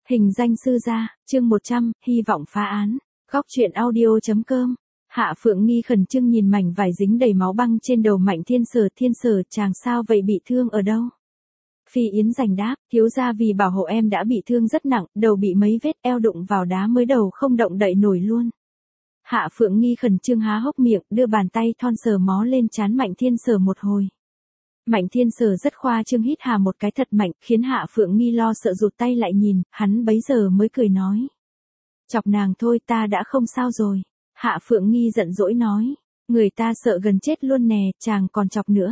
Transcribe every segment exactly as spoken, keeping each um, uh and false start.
Hình danh sư gia, chương một trăm, hy vọng phá án. Góc truyện audio.com. Hạ Phượng Nghi khẩn trương nhìn mảnh vải dính đầy máu băng trên đầu Mạnh Thiên Sở. Thiên Sở, chàng sao vậy, bị thương ở đâu? Phi Yến giành đáp, thiếu gia vì bảo hộ em đã bị thương rất nặng, đầu bị mấy vết, eo đụng vào đá mới đầu không động đậy nổi luôn. Hạ Phượng Nghi khẩn trương há hốc miệng, đưa bàn tay thon sờ mó lên trán Mạnh Thiên Sở một hồi. Mạnh Thiên Sở rất khoa trương hít hà một cái thật mạnh, khiến Hạ Phượng Nghi lo sợ rụt tay lại nhìn, hắn bấy giờ mới cười nói. Chọc nàng thôi, ta đã không sao rồi. Hạ Phượng Nghi giận dỗi nói, người ta sợ gần chết luôn nè, chàng còn chọc nữa.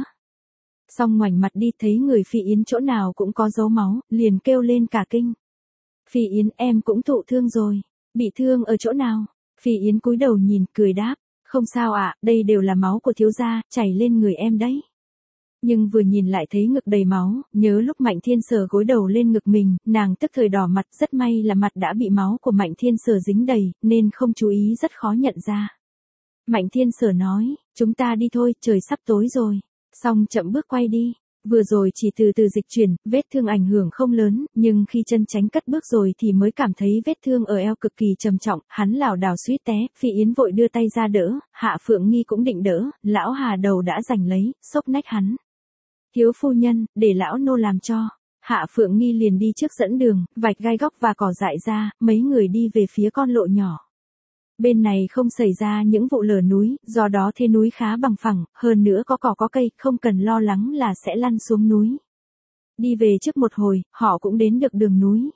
Xong ngoảnh mặt đi thấy người Phi Yến chỗ nào cũng có dấu máu, liền kêu lên cả kinh. Phi Yến, em cũng thụ thương rồi. Bị thương ở chỗ nào? Phi Yến cúi đầu nhìn, cười đáp, không sao ạ, à, đây đều là máu của thiếu gia, chảy lên người em đấy. Nhưng vừa nhìn lại thấy ngực đầy máu, nhớ lúc Mạnh Thiên Sở gối đầu lên ngực mình, nàng tức thời đỏ mặt, rất may là mặt đã bị máu của Mạnh Thiên Sở dính đầy, nên không chú ý, rất khó nhận ra. Mạnh Thiên Sở nói, chúng ta đi thôi, trời sắp tối rồi. Xong chậm bước quay đi. Vừa rồi chỉ từ từ dịch chuyển, vết thương ảnh hưởng không lớn, nhưng khi chân tránh cất bước rồi thì mới cảm thấy vết thương ở eo cực kỳ trầm trọng, hắn lảo đảo suýt té. Phi Yến vội đưa tay ra đỡ, Hạ Phượng Nghi cũng định đỡ, lão Hà đầu đã giành lấy, xốc nách hắn. Thiếu phu nhân, để lão nô làm cho. Hạ Phượng Nghi liền đi trước dẫn đường, vạch gai góc và cỏ dại ra, mấy người đi về phía con lộ nhỏ. Bên này không xảy ra những vụ lở núi, do đó thế núi khá bằng phẳng, hơn nữa có cỏ có cây, không cần lo lắng là sẽ lăn xuống núi. Đi về trước một hồi, họ cũng đến được đường núi.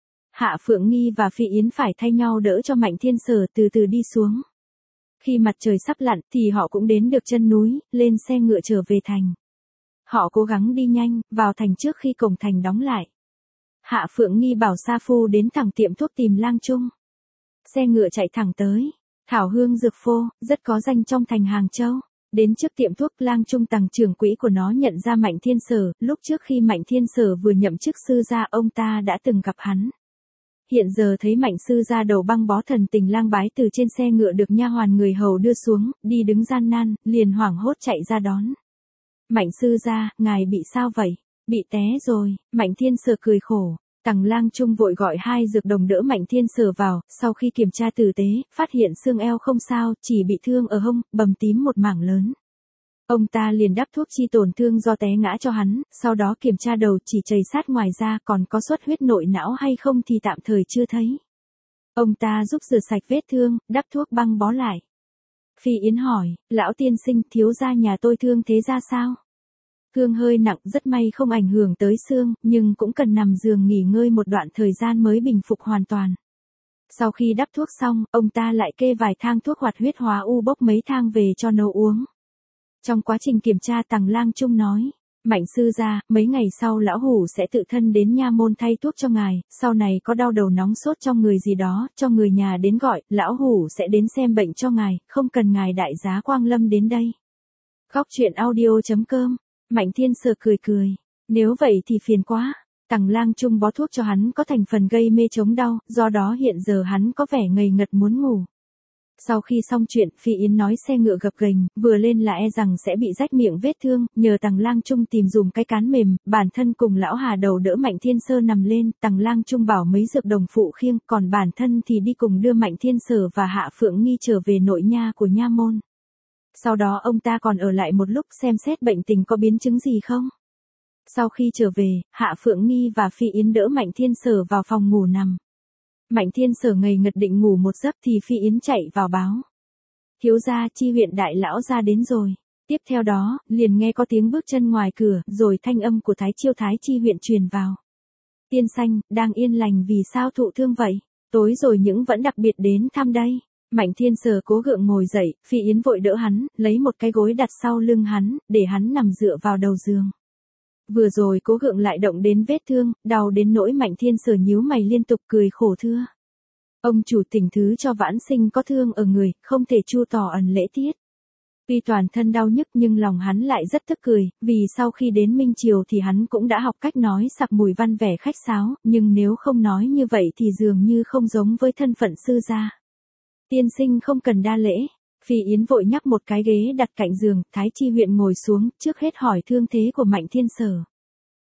Hạ Phượng Nghi và Phi Yến phải thay nhau đỡ cho Mạnh Thiên Sở từ từ đi xuống. Khi mặt trời sắp lặn thì họ cũng đến được chân núi, lên xe ngựa trở về thành. Họ cố gắng đi nhanh, vào thành trước khi cổng thành đóng lại. Hạ Phượng Nghi bảo Sa Phu đến thẳng tiệm thuốc tìm Lang Trung. Xe ngựa chạy thẳng tới. Thảo Hương Dược Phô, rất có danh trong thành Hàng Châu. Đến trước tiệm thuốc, Lang Trung tầng trưởng quỹ của nó nhận ra Mạnh Thiên Sở. Lúc trước khi Mạnh Thiên Sở vừa nhậm chức sư gia, ông ta đã từng gặp hắn. Hiện giờ thấy Mạnh sư gia đầu băng bó thần tình lang bái từ trên xe ngựa được nha hoàn người hầu đưa xuống, đi đứng gian nan, liền hoảng hốt chạy ra đón. Mạnh sư gia, ngài bị sao vậy? Bị té rồi. Mạnh Thiên Sở cười khổ. Tằng Lang Trung vội gọi hai dược đồng đỡ Mạnh Thiên Sở vào, sau khi kiểm tra tử tế, phát hiện xương eo không sao, chỉ bị thương ở hông, bầm tím một mảng lớn. Ông ta liền đắp thuốc chi tổn thương do té ngã cho hắn, sau đó kiểm tra đầu chỉ chảy sát ngoài ra, còn có xuất huyết nội não hay không thì tạm thời chưa thấy. Ông ta giúp rửa sạch vết thương, đắp thuốc băng bó lại. Phi Yến hỏi, lão tiên sinh, thiếu gia nhà tôi thương thế ra sao? Thương hơi nặng, rất may không ảnh hưởng tới xương, nhưng cũng cần nằm giường nghỉ ngơi một đoạn thời gian mới bình phục hoàn toàn. Sau khi đắp thuốc xong, ông ta lại kê vài thang thuốc hoạt huyết hóa u, bốc mấy thang về cho nấu uống. Trong quá trình kiểm tra, Tằng Lang Trung nói, Mạnh sư gia, mấy ngày sau lão hủ sẽ tự thân đến nha môn thay thuốc cho ngài, sau này có đau đầu nóng sốt trong người gì đó, cho người nhà đến gọi, lão hủ sẽ đến xem bệnh cho ngài, không cần ngài đại giá quang lâm đến đây. Góc truyện audio.com. Mạnh Thiên Sở cười cười, nếu vậy thì phiền quá. Tằng Lang Trung bó thuốc cho hắn có thành phần gây mê chống đau, do đó hiện giờ hắn có vẻ ngây ngật muốn ngủ. Sau khi xong chuyện, Phi Yến nói xe ngựa gập ghềnh, vừa lên là e rằng sẽ bị rách miệng vết thương, nhờ Tằng Lang Trung tìm dùm cái cán mềm, bản thân cùng lão Hà đầu đỡ Mạnh Thiên Sở nằm lên, Tằng Lang Trung bảo mấy dược đồng phụ khiêng, còn bản thân thì đi cùng đưa Mạnh Thiên Sở và Hạ Phượng Nghi trở về nội nha của nha môn. Sau đó ông ta còn ở lại một lúc xem xét bệnh tình có biến chứng gì không. Sau khi trở về, Hạ Phượng Nghi và Phi Yến đỡ Mạnh Thiên Sở vào phòng ngủ nằm. Mạnh Thiên Sở ngây ngật định ngủ một giấc thì Phi Yến chạy vào báo. Thiếu gia, Chi huyện đại lão ra đến rồi. Tiếp theo đó, liền nghe có tiếng bước chân ngoài cửa, rồi thanh âm của Thái Chiêu Thái Chi huyện truyền vào. Tiên Sanh, đang yên lành vì sao thụ thương vậy? Tối rồi những vẫn đặc biệt đến thăm đây. Mạnh Thiên Sở cố gượng ngồi dậy, Phi Yến vội đỡ hắn, lấy một cái gối đặt sau lưng hắn, để hắn nằm dựa vào đầu giường. Vừa rồi cố gượng lại động đến vết thương, đau đến nỗi Mạnh Thiên Sở nhíu mày liên tục cười khổ thưa. Ông chủ thỉnh thứ cho vãn sinh có thương ở người, không thể chu tỏ ẩn lễ tiết. Tuy toàn thân đau nhức nhưng lòng hắn lại rất tức cười, vì sau khi đến Minh Triều thì hắn cũng đã học cách nói sặc mùi văn vẻ khách sáo, nhưng nếu không nói như vậy thì dường như không giống với thân phận sư gia. Tiên sinh không cần đa lễ. Phi Yến vội nhắc một cái ghế đặt cạnh giường, Thái Chi huyện ngồi xuống, trước hết hỏi thương thế của Mạnh Thiên Sở.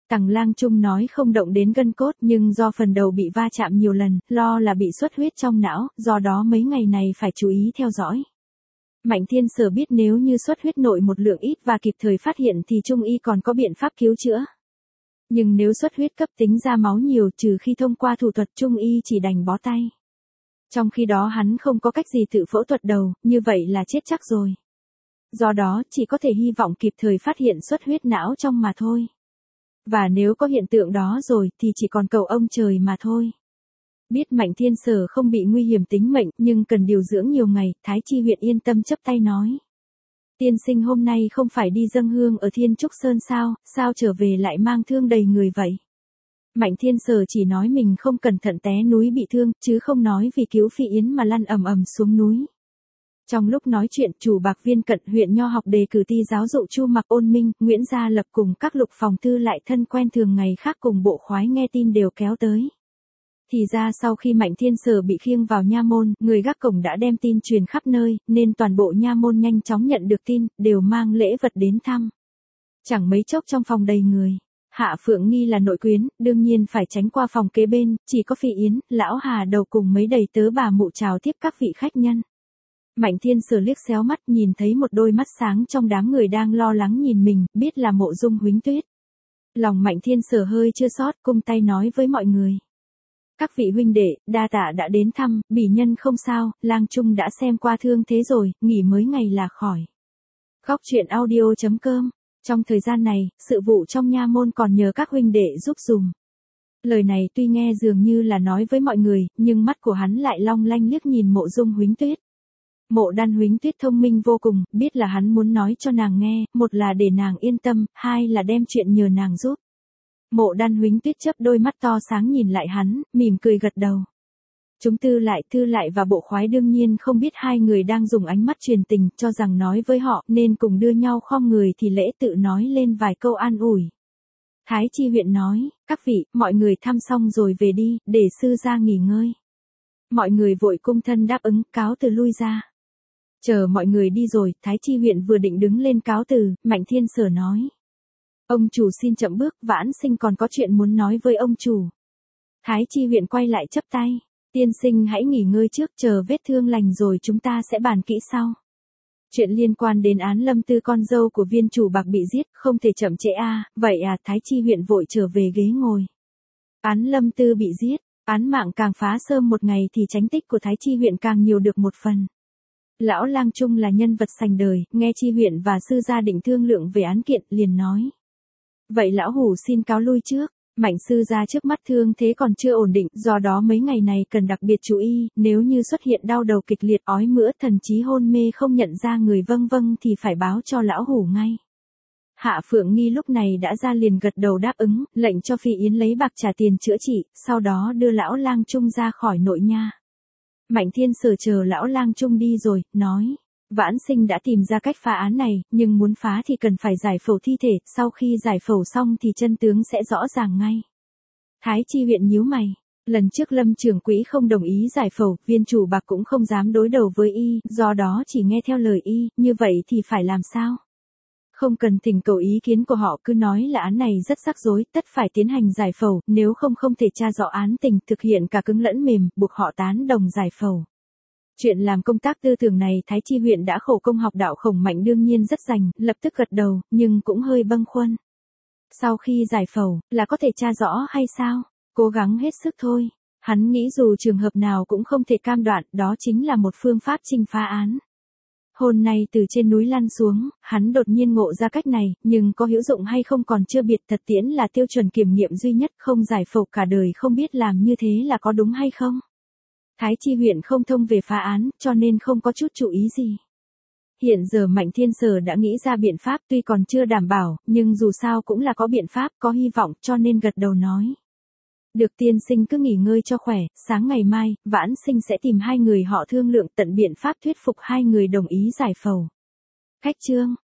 Tằng Lang Trung nói không động đến gân cốt nhưng do phần đầu bị va chạm nhiều lần, lo là bị xuất huyết trong não, do đó mấy ngày này phải chú ý theo dõi. Mạnh Thiên Sở biết nếu như xuất huyết nội một lượng ít và kịp thời phát hiện thì Trung y còn có biện pháp cứu chữa. Nhưng nếu xuất huyết cấp tính ra máu nhiều trừ khi thông qua thủ thuật Trung y chỉ đành bó tay. Trong khi đó hắn không có cách gì tự phẫu thuật đầu, như vậy là chết chắc rồi. Do đó chỉ có thể hy vọng kịp thời phát hiện xuất huyết não trong mà thôi. Và nếu có hiện tượng đó rồi thì chỉ còn cầu ông trời mà thôi. Biết Mạnh Thiên Sở không bị nguy hiểm tính mệnh nhưng cần điều dưỡng nhiều ngày, Thái Chi huyện yên tâm chấp tay nói. Tiên sinh hôm nay không phải đi dâng hương ở Thiên Trúc Sơn sao, sao trở về lại mang thương đầy người vậy? Mạnh Thiên Sở chỉ nói mình không cẩn thận té núi bị thương, chứ không nói vì cứu Phi Yến mà lăn ầm ầm xuống núi. Trong lúc nói chuyện, chủ Bạc Viên Cận huyện Nho học đề cử ti giáo dụ Chu Mặc Ôn Minh, Nguyễn Gia Lập cùng các lục phòng thư lại thân quen thường ngày khác cùng bộ khoái nghe tin đều kéo tới. Thì ra sau khi Mạnh Thiên Sở bị khiêng vào nha môn, người gác cổng đã đem tin truyền khắp nơi, nên toàn bộ nha môn nhanh chóng nhận được tin, đều mang lễ vật đến thăm. Chẳng mấy chốc trong phòng đầy người. Hạ Phượng Nghi là nội quyến, đương nhiên phải tránh qua phòng kế bên, chỉ có Phi Yến, Lão Hà Đầu cùng mấy đầy tớ bà mụ chào tiếp các vị khách nhân. Mạnh Thiên Sở liếc xéo mắt nhìn thấy một đôi mắt sáng trong đám người đang lo lắng nhìn mình, biết là Mộ Dung Huính Tuyết. Lòng Mạnh Thiên Sở hơi chưa sót, cung tay nói với mọi người. Các vị huynh đệ, đa tạ đã đến thăm, bỉ nhân không sao, Lang Trung đã xem qua thương thế rồi, nghỉ mới ngày là khỏi. Góc truyện audio chấm com. Trong thời gian này, sự vụ trong nha môn còn nhờ các huynh đệ giúp dùm. Lời này tuy nghe dường như là nói với mọi người, nhưng mắt của hắn lại long lanh liếc nhìn Mộ Dung Huính Tuyết. Mộ Đan Huính Tuyết thông minh vô cùng, biết là hắn muốn nói cho nàng nghe, một là để nàng yên tâm, hai là đem chuyện nhờ nàng giúp. Mộ Đan Huính Tuyết chớp đôi mắt to sáng nhìn lại hắn, mỉm cười gật đầu. Chúng tư lại thư lại và bộ khoái đương nhiên không biết hai người đang dùng ánh mắt truyền tình, cho rằng nói với họ nên cùng đưa nhau khom người thì lễ tự nói lên vài câu an ủi. Thái Chi huyện nói, các vị, mọi người thăm xong rồi về đi, để sư gia nghỉ ngơi. Mọi người vội cung thân đáp ứng, cáo từ lui ra. Chờ mọi người đi rồi, Thái Chi huyện vừa định đứng lên cáo từ, Mạnh Thiên Sở nói. Ông chủ xin chậm bước, Vãn Sinh còn có chuyện muốn nói với ông chủ. Thái Chi huyện quay lại chắp tay. Tiên sinh hãy nghỉ ngơi trước, chờ vết thương lành rồi chúng ta sẽ bàn kỹ sau. Chuyện liên quan đến án Lâm Tư con dâu của viên chủ Bạc bị giết, không thể chậm trễ a. À, vậy à, Thái Chi huyện vội trở về ghế ngồi. Án Lâm Tư bị giết, án mạng càng phá sớm một ngày thì tránh tích của Thái Chi huyện càng nhiều được một phần. Lão Lang Trung là nhân vật sành đời, nghe Chi huyện và sư gia định thương lượng về án kiện, liền nói. Vậy lão hủ xin cáo lui trước. Mạnh sư gia trước mắt thương thế còn chưa ổn định, do đó mấy ngày này cần đặc biệt chú ý, nếu như xuất hiện đau đầu kịch liệt, ói mửa, thần trí hôn mê không nhận ra người vâng vâng thì phải báo cho lão hủ ngay. Hạ Phượng Nghi lúc này đã ra liền gật đầu đáp ứng, lệnh cho Phi Yến lấy bạc trả tiền chữa trị, sau đó đưa lão Lang Trung ra khỏi nội nha. Mạnh Thiên Sở chờ lão Lang Trung đi rồi, nói. Vãn Sinh đã tìm ra cách phá án này, nhưng muốn phá thì cần phải giải phẫu thi thể, sau khi giải phẫu xong thì chân tướng sẽ rõ ràng ngay. Thái Chi huyện nhíu mày, lần trước Lâm trưởng quỹ không đồng ý giải phẫu, viên chủ Bạc cũng không dám đối đầu với y, do đó chỉ nghe theo lời y, như vậy thì phải làm sao? Không cần thỉnh cầu ý kiến của họ, cứ nói là án này rất rắc rối, tất phải tiến hành giải phẫu, nếu không không thể tra rõ án tình, thực hiện cả cứng lẫn mềm, buộc họ tán đồng giải phẫu. Chuyện làm công tác tư tưởng này Thái Chi huyện đã khổ công học đạo Khổng Mạnh đương nhiên rất rành, lập tức gật đầu, nhưng cũng hơi bâng khuâng. Sau khi giải phẫu, là có thể tra rõ hay sao? Cố gắng hết sức thôi. Hắn nghĩ dù trường hợp nào cũng không thể cam đoan, đó chính là một phương pháp trinh phá án. Hôm nay từ trên núi lăn xuống, hắn đột nhiên ngộ ra cách này, nhưng có hữu dụng hay không còn chưa biết, thật tiễn là tiêu chuẩn kiểm nghiệm duy nhất, không giải phẫu cả đời không biết làm như thế là có đúng hay không. Thái Chi huyện không thông về phá án, cho nên không có chút chú ý gì. Hiện giờ Mạnh Thiên Sở đã nghĩ ra biện pháp tuy còn chưa đảm bảo, nhưng dù sao cũng là có biện pháp, có hy vọng, cho nên gật đầu nói. Được tiên sinh cứ nghỉ ngơi cho khỏe, sáng ngày mai, Vãn Sinh sẽ tìm hai người họ thương lượng tận biện pháp thuyết phục hai người đồng ý giải phẫu. Khách trương.